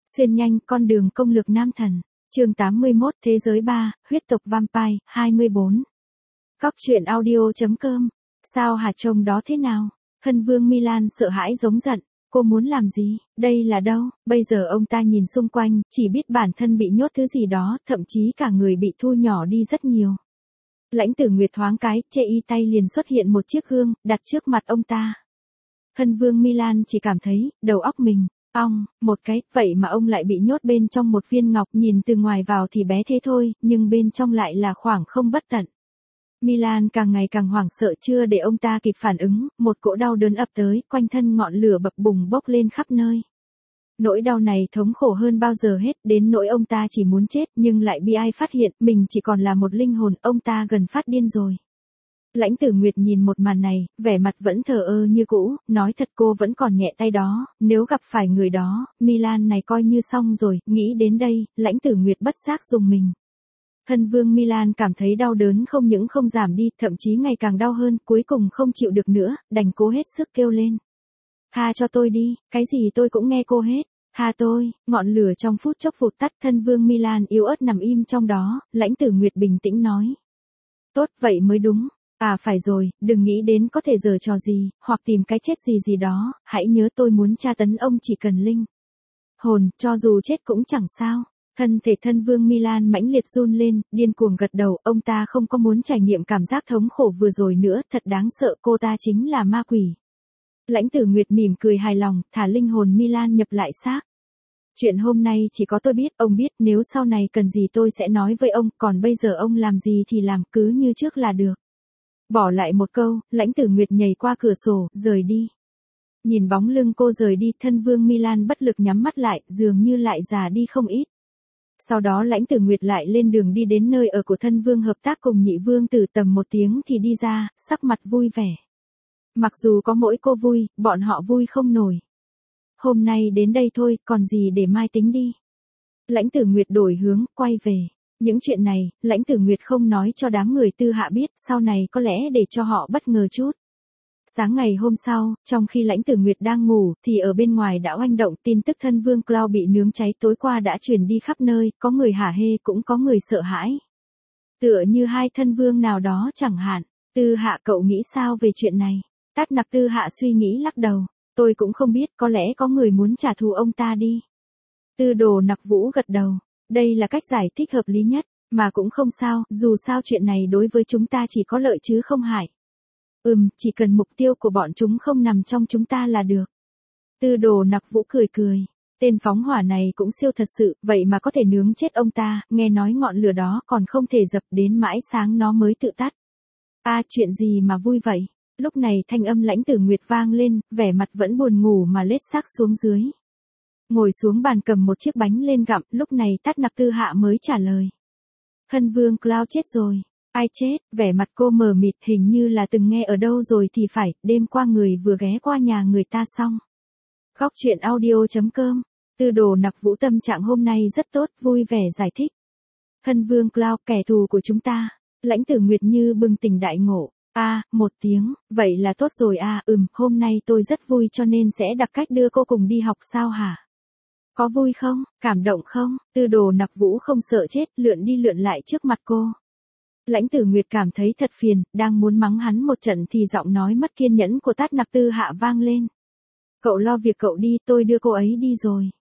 Xuyên nhanh con đường công lược nam thần. Chương 81 Thế giới 3, huyết tộc vampire, 24. Cóc truyện audio.com. Sao hả trông đó thế nào? Thân vương Milan sợ hãi giống giận. Cô muốn làm gì? Đây là đâu? Bây giờ ông ta nhìn xung quanh, chỉ biết bản thân bị nhốt thứ gì đó, thậm chí cả người bị thu nhỏ đi rất nhiều. Lãnh Tử Nguyệt thoáng cái, chê y tay liền xuất hiện một chiếc gương, đặt trước mặt ông ta. Thân vương Milan chỉ cảm thấy, đầu óc mình, ong, một cái, vậy mà ông lại bị nhốt bên trong một viên ngọc, nhìn từ ngoài vào thì bé thế thôi, nhưng bên trong lại là khoảng không bất tận. Milan càng ngày càng hoảng sợ, chưa để ông ta kịp phản ứng, một cỗ đau đớn ập tới, quanh thân ngọn lửa bập bùng bốc lên khắp nơi. Nỗi đau này thống khổ hơn bao giờ hết, đến nỗi ông ta chỉ muốn chết, nhưng lại bị ai phát hiện, mình chỉ còn là một linh hồn, ông ta gần phát điên rồi. Lãnh Tử Nguyệt nhìn một màn này, vẻ mặt vẫn thờ ơ như cũ, nói thật cô vẫn còn nhẹ tay đó, nếu gặp phải người đó, Milan này coi như xong rồi, nghĩ đến đây, Lãnh Tử Nguyệt bất giác dùng mình. Thân vương Milan cảm thấy đau đớn không những không giảm đi, thậm chí ngày càng đau hơn, cuối cùng không chịu được nữa, đành cố hết sức kêu lên. Tha cho tôi đi, cái gì tôi cũng nghe cô hết. Tha tôi, ngọn lửa trong phút chốc vụt tắt, thân vương Milan yếu ớt nằm im trong đó, Lãnh Tử Nguyệt bình tĩnh nói. Tốt, vậy mới đúng. À phải rồi, đừng nghĩ đến có thể giở trò gì, hoặc tìm cái chết gì đó, hãy nhớ tôi muốn tra tấn ông chỉ cần linh hồn, cho dù chết cũng chẳng sao. Thân thể thân vương Milan mãnh liệt run lên, điên cuồng gật đầu, ông ta không có muốn trải nghiệm cảm giác thống khổ vừa rồi nữa, thật đáng sợ, cô ta chính là ma quỷ. Lãnh Tử Nguyệt mỉm cười hài lòng, thả linh hồn Milan nhập lại xác. Chuyện hôm nay chỉ có tôi biết, ông biết, nếu sau này cần gì tôi sẽ nói với ông, còn bây giờ ông làm gì thì làm, cứ như trước là được. Bỏ lại một câu, Lãnh Tử Nguyệt nhảy qua cửa sổ, rời đi. Nhìn bóng lưng cô rời đi, thân vương Milan bất lực nhắm mắt lại, dường như lại già đi không ít. Sau đó Lãnh Tử Nguyệt lại lên đường đi đến nơi ở của thân vương hợp tác cùng nhị vương tử, tầm một tiếng thì đi ra, sắc mặt vui vẻ. Mặc dù có mỗi cô vui, bọn họ vui không nổi. Hôm nay đến đây thôi, còn gì để mai tính đi. Lãnh Tử Nguyệt đổi hướng, quay về. Những chuyện này, Lãnh Tử Nguyệt không nói cho đám người Tư Hạ biết, sau này có lẽ để cho họ bất ngờ chút. Sáng ngày hôm sau, trong khi Lãnh Tử Nguyệt đang ngủ, thì ở bên ngoài đã oanh động, tin tức thân vương Cloud bị nướng cháy tối qua đã truyền đi khắp nơi, có người hả hê cũng có người sợ hãi. Tựa như hai thân vương nào đó chẳng hạn. Tư Hạ cậu nghĩ sao về chuyện này? Tát Nặc Tư Hạ suy nghĩ lắc đầu. Tôi cũng không biết, có lẽ có người muốn trả thù ông ta đi. Tư Đồ Nặc Vũ gật đầu. Đây là cách giải thích hợp lý nhất, mà cũng không sao, dù sao chuyện này đối với chúng ta chỉ có lợi chứ không hại. Chỉ cần mục tiêu của bọn chúng không nằm trong chúng ta là được. Tư Đồ Nặc Vũ cười cười. Tên phóng hỏa này cũng siêu thật sự, vậy mà có thể nướng chết ông ta, nghe nói ngọn lửa đó còn không thể dập, đến mãi sáng nó mới tự tắt. Chuyện gì mà vui vậy? Lúc này thanh âm Lãnh Tử Nguyệt vang lên, vẻ mặt vẫn buồn ngủ mà lết xác xuống dưới. Ngồi xuống bàn cầm một chiếc bánh lên gặm, lúc này Tát Nặc Tư Hạ mới trả lời. Thân vương Cloud chết rồi. Ai chết? Vẻ mặt cô mờ mịt, hình như là từng nghe ở đâu rồi thì phải, đêm qua người vừa ghé qua nhà người ta xong. Cóc truyện audio.com. Tư Đồ Nặc Vũ tâm trạng hôm nay rất tốt, vui vẻ giải thích. Thân vương Cloud, kẻ thù của chúng ta. Lãnh Tử Nguyệt như bừng tỉnh đại ngộ. Một tiếng, vậy là tốt rồi hôm nay tôi rất vui cho nên sẽ đặt cách đưa cô cùng đi học sao hả? Có vui không? Cảm động không? Tư Đồ Nặc Vũ không sợ chết, lượn đi lượn lại trước mặt cô. Lãnh Tử Nguyệt cảm thấy thật phiền, đang muốn mắng hắn một trận thì giọng nói mất kiên nhẫn của Tát Nặc Tư Hạ vang lên. Cậu lo việc cậu đi, tôi đưa cô ấy đi rồi.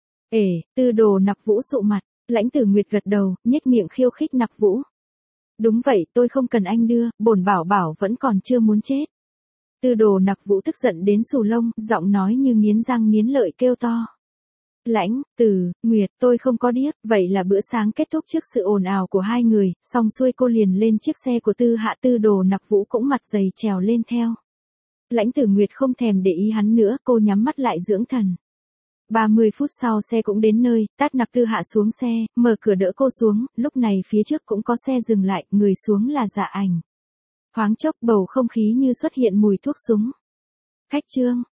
Tư Đồ Nặc Vũ sụ mặt, Lãnh Tử Nguyệt gật đầu, nhếch miệng khiêu khích Nặc Vũ. Đúng vậy, tôi không cần anh đưa, bổn bảo bảo vẫn còn chưa muốn chết. Tư Đồ Nặc Vũ tức giận đến xù lông, giọng nói như nghiến răng nghiến lợi kêu to. Lãnh Tử Nguyệt, tôi không có điếc, vậy là bữa sáng kết thúc trước sự ồn ào của hai người, xong xuôi cô liền lên chiếc xe của Tư Hạ, Tư Đồ Nặc Vũ cũng mặt dày trèo lên theo. Lãnh Tử Nguyệt không thèm để ý hắn nữa, cô nhắm mắt lại dưỡng thần. 30 phút sau xe cũng đến nơi, Tát Nặc Tư Hạ xuống xe, mở cửa đỡ cô xuống, lúc này phía trước cũng có xe dừng lại, người xuống là Dạ Ảnh. Thoáng chốc bầu không khí như xuất hiện mùi thuốc súng. Khách trương,